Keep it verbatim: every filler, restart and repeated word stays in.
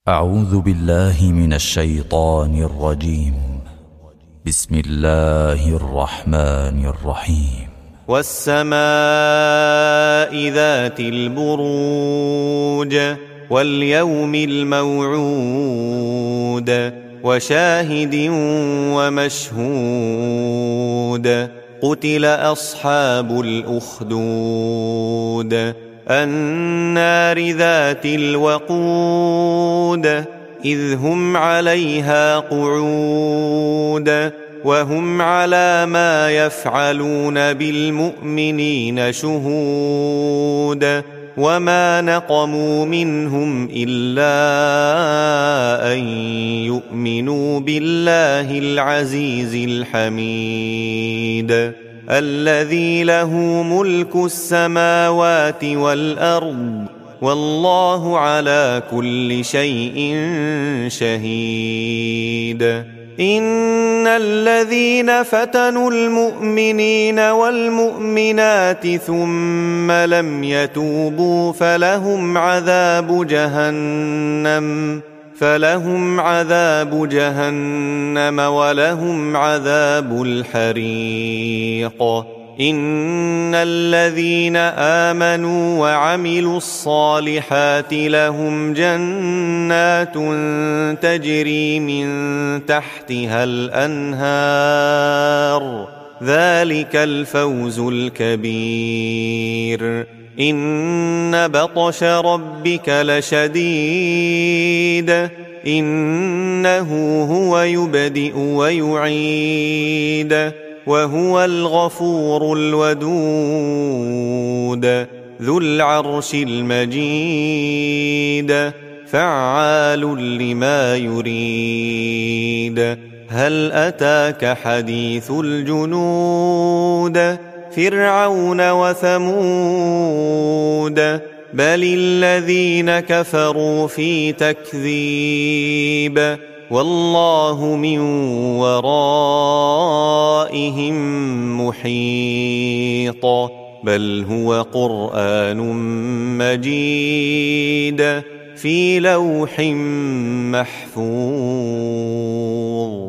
أعوذ بالله من الشيطان الرجيم. بسم الله الرحمن الرحيم. والسماء ذات البروج واليوم الموعود وشاهد ومشهود قتل أصحاب الأخدود النار ذات الوقود إذ هم عليها قعود وهم على ما يفعلون بالمؤمنين شهود وما نقموا منهم إلا أن يؤمنوا بالله العزيز الحميد الذي له ملك السماوات والأرض والله على كل شيء شهيد. إن الذين فتنوا المؤمنين والمؤمنات ثم لم يتوبوا فلهم عذاب جهنم فلهم عذاب جهنم ولهم عذاب الحريق. إن الذين آمنوا وعملوا الصالحات لهم جنات تجري من تحتها الأنهار ذلك الفوز الكبير. إن بطش ربك لشديد إنه هو يبدئ ويعيد وهو الغفور الودود ذو العرش المجيد فعال لما يريد. هل أتاك حديث الجنود فرعون وثمود بل الذين كفروا في تكذيب والله من ورائهم محيط بل هو قرآن مجيد في لوح محفوظ.